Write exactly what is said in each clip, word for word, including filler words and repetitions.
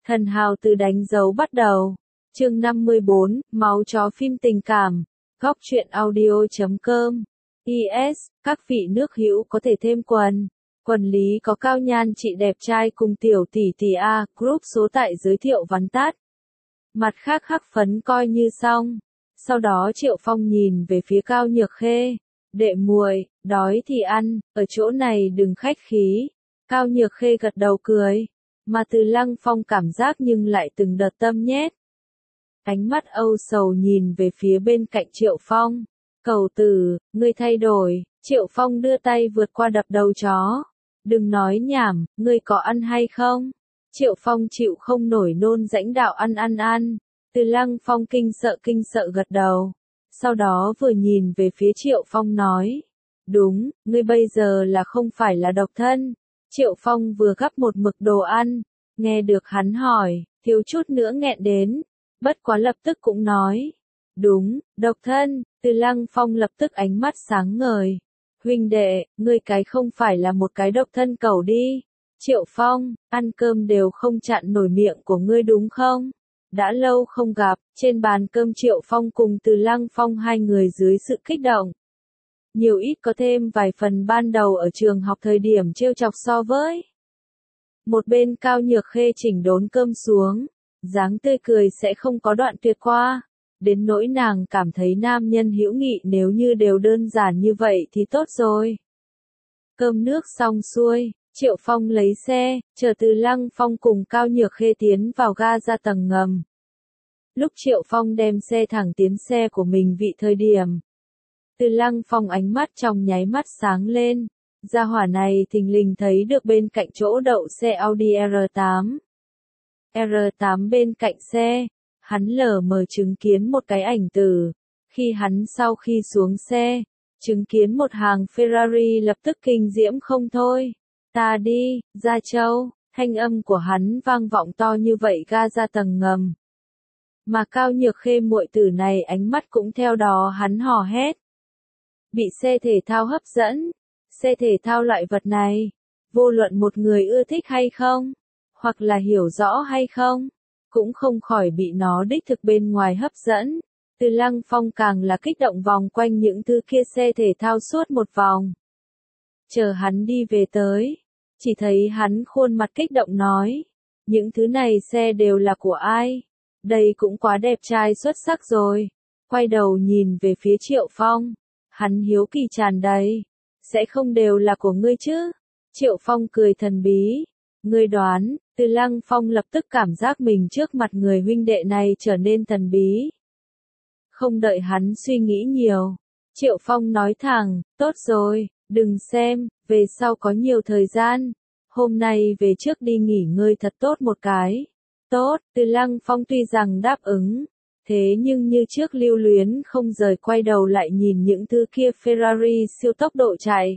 Thần hào từ đánh dấu bắt đầu. Chương năm mươi bốn, máu chó phim tình cảm. Góc truyện audio chấm com. i ét, các vị nước hữu có thể thêm quần. Quần lý có Cao Nhan chị đẹp trai cùng tiểu tỷ tỷ A, group số tại giới thiệu vắn tắt. Mặt khác khắc phấn coi như xong. Sau đó Triệu Phong nhìn về phía Cao Nhược Khê. Đệ muội, đói thì ăn, ở chỗ này đừng khách khí. Cao Nhược Khê gật đầu cười. Mà Từ Lăng Phong cảm giác nhưng lại từng đợt tâm nhét. Ánh mắt âu sầu nhìn về phía bên cạnh Triệu Phong. Cầu tử, ngươi thay đổi. Triệu Phong đưa tay vượt qua đập đầu chó. Đừng nói nhảm, ngươi có ăn hay không? Triệu Phong chịu không nổi nôn rãnh đạo ăn ăn ăn. Từ Lăng Phong kinh sợ kinh sợ gật đầu. Sau đó vừa nhìn về phía Triệu Phong nói. Đúng, ngươi bây giờ là không phải là độc thân. Triệu Phong vừa gắp một mực đồ ăn. Nghe được hắn hỏi, thiếu chút nữa nghẹn đến. Bất quá lập tức cũng nói. Đúng, độc thân. Từ Lăng Phong lập tức ánh mắt sáng ngời. Huynh đệ, ngươi cái không phải là một cái độc thân cẩu đi. Triệu Phong, ăn cơm đều không chặn nổi miệng của ngươi đúng không? Đã lâu không gặp, trên bàn cơm Triệu Phong cùng Từ Lăng Phong hai người dưới sự kích động. Nhiều ít có thêm vài phần ban đầu ở trường học thời điểm trêu chọc so với. Một bên Cao Nhược Khê chỉnh đốn cơm xuống, dáng tươi cười sẽ không có đoạn tuyệt qua. Đến nỗi nàng cảm thấy nam nhân hữu nghị nếu như đều đơn giản như vậy thì tốt rồi. Cơm nước xong xuôi, Triệu Phong lấy xe, chờ Từ Lăng Phong cùng Cao Nhược Khê tiến vào ga ra tầng ngầm. Lúc Triệu Phong đem xe thẳng tiến xe của mình vị thời điểm. Từ Lăng Phong ánh mắt trong nháy mắt sáng lên. Gia hỏa này thình lình thấy được bên cạnh chỗ đậu xe Audi R tám. R tám bên cạnh xe, hắn lờ mờ chứng kiến một cái ảnh tử. Khi hắn sau khi xuống xe, chứng kiến một hàng Ferrari lập tức kinh diễm không thôi. Ta đi, Gia Châu, thanh âm của hắn vang vọng to như vậy ga ra tầng ngầm. Mà Cao Nhược Khê muội tử này ánh mắt cũng theo đó hắn hò hét. Bị xe thể thao hấp dẫn, xe thể thao loại vật này, vô luận một người ưa thích hay không, hoặc là hiểu rõ hay không, cũng không khỏi bị nó đích thực bên ngoài hấp dẫn. Từ Lăng Phong càng là kích động vòng quanh những thứ kia xe thể thao suốt một vòng. Chờ hắn đi về tới, chỉ thấy hắn khuôn mặt kích động nói, những thứ này xe đều là của ai? Đây cũng quá đẹp trai xuất sắc rồi. Quay đầu nhìn về phía Triệu Phong, hắn hiếu kỳ tràn đầy, sẽ không đều là của ngươi chứ? Triệu Phong cười thần bí, ngươi đoán. Từ Lăng Phong lập tức cảm giác mình trước mặt người huynh đệ này trở nên thần bí. Không đợi hắn suy nghĩ nhiều, Triệu Phong nói thẳng, tốt rồi, đừng xem, về sau có nhiều thời gian, hôm nay về trước đi nghỉ ngơi thật tốt một cái. Tốt, Từ Lăng Phong tuy rằng đáp ứng, thế nhưng như trước lưu luyến không rời quay đầu lại nhìn những thứ kia Ferrari siêu tốc độ chạy.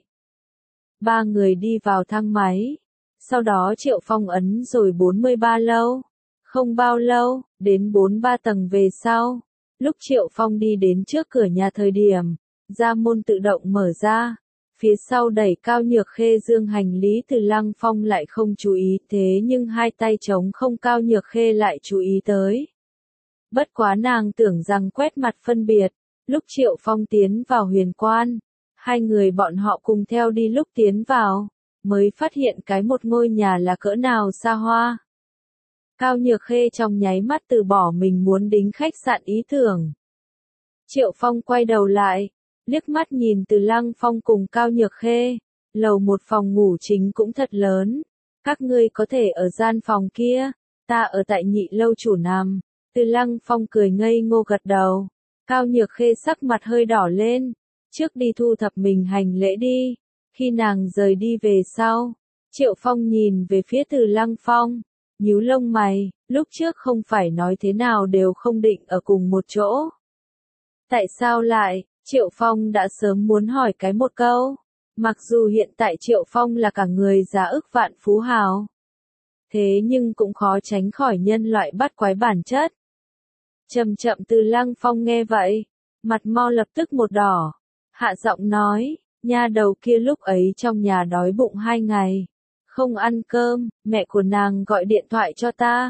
Ba người đi vào thang máy. Sau đó Triệu Phong ấn rồi bốn mươi ba lâu. Không bao lâu, đến bốn mươi ba tầng về sau. Lúc Triệu Phong đi đến trước cửa nhà thời điểm, ra môn tự động mở ra. Phía sau đẩy Cao Nhược Khê dương hành lý. Từ Lăng Phong lại không chú ý, thế nhưng hai tay trống không Cao Nhược Khê lại chú ý tới. Bất quá nàng tưởng rằng quét mặt phân biệt. Lúc Triệu Phong tiến vào huyền quan, hai người bọn họ cùng theo đi lúc tiến vào. Mới phát hiện cái một ngôi nhà là cỡ nào xa hoa. Cao Nhược Khê trong nháy mắt từ bỏ mình muốn đính khách sạn ý tưởng. Triệu Phong quay đầu lại, liếc mắt nhìn Từ Lăng Phong cùng Cao Nhược Khê, lầu một phòng ngủ chính cũng thật lớn. Các ngươi có thể ở gian phòng kia, ta ở tại nhị lâu chủ nằm. Từ Lăng Phong cười ngây ngô gật đầu. Cao Nhược Khê sắc mặt hơi đỏ lên, trước đi thu thập mình hành lễ đi. Khi nàng rời đi về sau, Triệu Phong nhìn về phía Từ Lăng Phong, nhíu lông mày, lúc trước không phải nói thế nào đều không định ở cùng một chỗ. Tại sao lại? Triệu Phong đã sớm muốn hỏi cái một câu. Mặc dù hiện tại Triệu Phong là cả người giá ức vạn phú hào, thế nhưng cũng khó tránh khỏi nhân loại bắt quái bản chất. Chậm chậm Từ Lăng Phong nghe vậy, mặt mo lập tức một đỏ, hạ giọng nói. Nha đầu kia lúc ấy trong nhà đói bụng hai ngày, không ăn cơm, mẹ của nàng gọi điện thoại cho ta,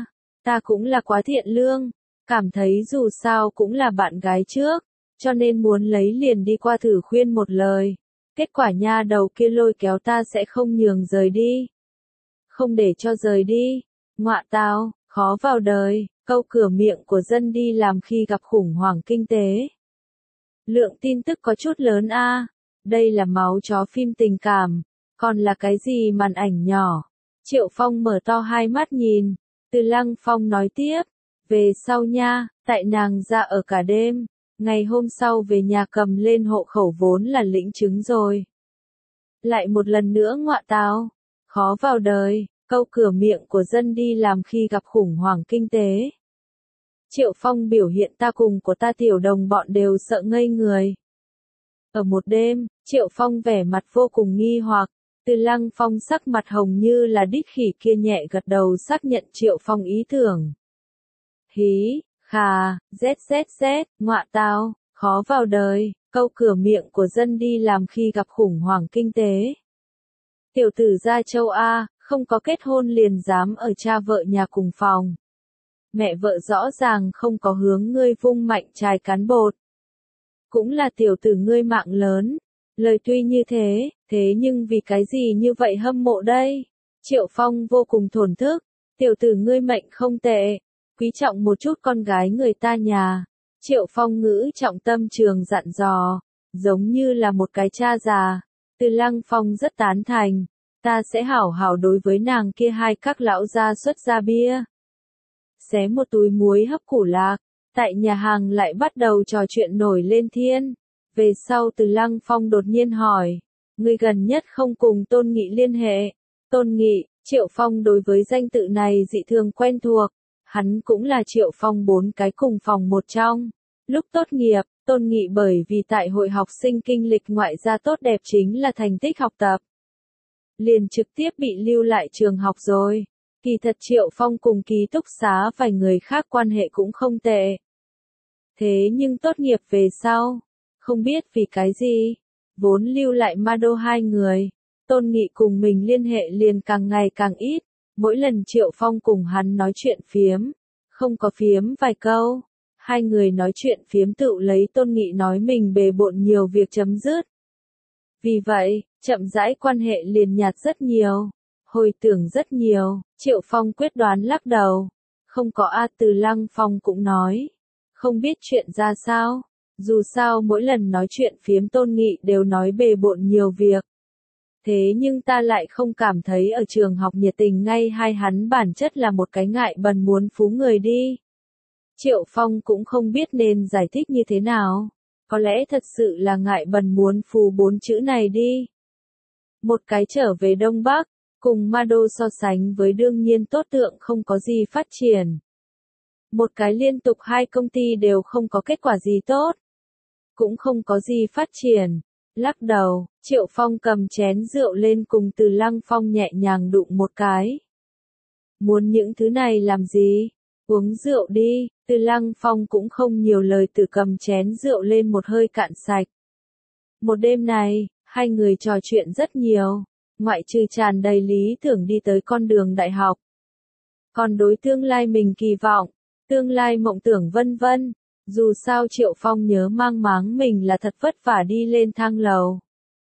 Ta cũng là quá thiện lương, cảm thấy dù sao cũng là bạn gái trước, cho nên muốn lấy liền đi qua thử khuyên một lời. Kết quả nha đầu kia lôi kéo ta sẽ không nhường rời đi. Không để cho rời đi. Ngọa tao, khó vào đời, câu cửa miệng của dân đi làm khi gặp khủng hoảng kinh tế. Lượng tin tức có chút lớn a. Đây là máu chó phim tình cảm, còn là cái gì màn ảnh nhỏ. Triệu Phong mở to hai mắt nhìn, Từ Lăng Phong nói tiếp, về sau nha, tại nàng ra ở cả đêm, ngày hôm sau về nhà cầm lên hộ khẩu vốn là lĩnh chứng rồi. Lại một lần nữa ngọa táo, khó vào đời, câu cửa miệng của dân đi làm khi gặp khủng hoảng kinh tế. Triệu Phong biểu hiện ta cùng của ta tiểu đồng bọn đều sợ ngây người. Ở một đêm, Triệu Phong vẻ mặt vô cùng nghi hoặc, Từ Lăng Phong sắc mặt hồng như là đít khỉ kia nhẹ gật đầu xác nhận Triệu Phong ý tưởng. Hí, khà, zzz, ngọa tao, khó vào đời, câu cửa miệng của dân đi làm khi gặp khủng hoảng kinh tế. Tiểu tử gia châu A, không có kết hôn liền dám ở cha vợ nhà cùng phòng. Mẹ vợ rõ ràng không có hướng ngươi vung mạnh chài cán bột. Cũng là tiểu tử ngươi mạng lớn. Lời tuy như thế, thế nhưng vì cái gì như vậy hâm mộ đây? Triệu Phong vô cùng thổn thức. Tiểu tử ngươi mệnh không tệ. Quý trọng một chút con gái người ta nhà. Triệu Phong ngữ trọng tâm trường dặn dò. Giống như là một cái cha già. Từ Lăng Phong rất tán thành. Ta sẽ hảo hảo đối với nàng kia hai các lão gia xuất ra bia. Xé một túi muối hấp củ lạc. Tại nhà hàng lại bắt đầu trò chuyện nổi lên thiên. Về sau Từ Lăng Phong đột nhiên hỏi. Người gần nhất không cùng Tôn Nghị liên hệ. Tôn Nghị, Triệu Phong đối với danh tự này dị thường quen thuộc. Hắn cũng là Triệu Phong bốn cái cùng phòng một trong. Lúc tốt nghiệp, Tôn Nghị bởi vì tại hội học sinh kinh lịch ngoại gia tốt đẹp chính là thành tích học tập. Liền trực tiếp bị lưu lại trường học rồi. Kỳ thật Triệu Phong cùng ký túc xá vài người khác quan hệ cũng không tệ. Thế nhưng tốt nghiệp về sau, không biết vì cái gì, vốn lưu lại ma đô hai người, Tôn Nghị cùng mình liên hệ liền càng ngày càng ít, mỗi lần Triệu Phong cùng hắn nói chuyện phiếm, không có phiếm vài câu, hai người nói chuyện phiếm tự lấy Tôn Nghị nói mình bề bộn nhiều việc chấm dứt. Vì vậy, chậm rãi quan hệ liền nhạt rất nhiều, hồi tưởng rất nhiều, Triệu Phong quyết đoán lắc đầu, không có A. Từ Lăng Phong cũng nói, không biết chuyện ra sao. Dù sao mỗi lần nói chuyện phiếm Tôn Nghị đều nói bề bộn nhiều việc. Thế nhưng ta lại không cảm thấy ở trường học nhiệt tình ngay hay hắn bản chất là một cái ngại bần muốn phú người đi. Triệu Phong cũng không biết nên giải thích như thế nào. Có lẽ thật sự là ngại bần muốn phú bốn chữ này đi. Một cái trở về Đông Bắc, cùng ma đô so sánh với đương nhiên tốt tượng không có gì phát triển. Một cái liên tục hai công ty đều không có kết quả gì tốt. Cũng không có gì phát triển. Lắc đầu, Triệu Phong cầm chén rượu lên cùng Từ Lăng Phong nhẹ nhàng đụng một cái. Muốn những thứ này làm gì? Uống rượu đi, Từ Lăng Phong cũng không nhiều lời tự cầm chén rượu lên một hơi cạn sạch. Một đêm này, hai người trò chuyện rất nhiều, ngoại trừ tràn đầy lý tưởng đi tới con đường đại học. Còn đối tương lai mình kỳ vọng, tương lai mộng tưởng vân vân. Dù sao Triệu Phong nhớ mang máng mình là thật vất vả đi lên thang lầu.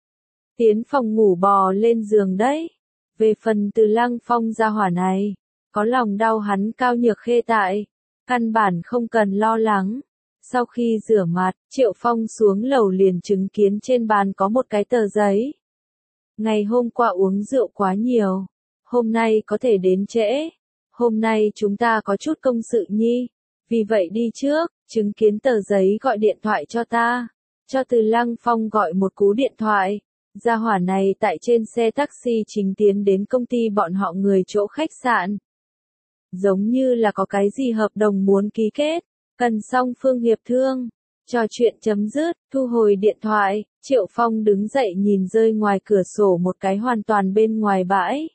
Tiến phòng ngủ bò lên giường đấy. Về phần Từ Lăng Phong gia hỏa này, có lòng đau hắn cao nhược khê tại, căn bản không cần lo lắng. Sau khi rửa mặt, Triệu Phong xuống lầu liền chứng kiến trên bàn có một cái tờ giấy. Ngày hôm qua uống rượu quá nhiều, hôm nay có thể đến trễ. Hôm nay chúng ta có chút công sự nhi, vì vậy đi trước. Chứng kiến tờ giấy gọi điện thoại cho ta, cho Từ Lăng Phong gọi một cú điện thoại. Gia hỏa này tại trên xe taxi chính tiến đến công ty bọn họ người chỗ khách sạn. Giống như là có cái gì hợp đồng muốn ký kết, cần song phương hiệp thương. Trò chuyện chấm dứt, thu hồi điện thoại, Triệu Phong đứng dậy nhìn rơi ngoài cửa sổ một cái hoàn toàn bên ngoài bãi.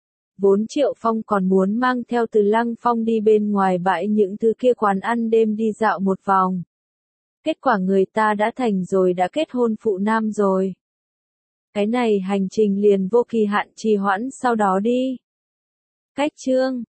Vốn Triệu Phong còn muốn mang theo Từ Lăng Phong đi bên ngoài bãi những thứ kia quán ăn đêm đi dạo một vòng. Kết quả người ta đã thành rồi đã kết hôn phụ nam rồi. Cái này hành trình liền vô kỳ hạn trì hoãn sau đó đi. Cách chương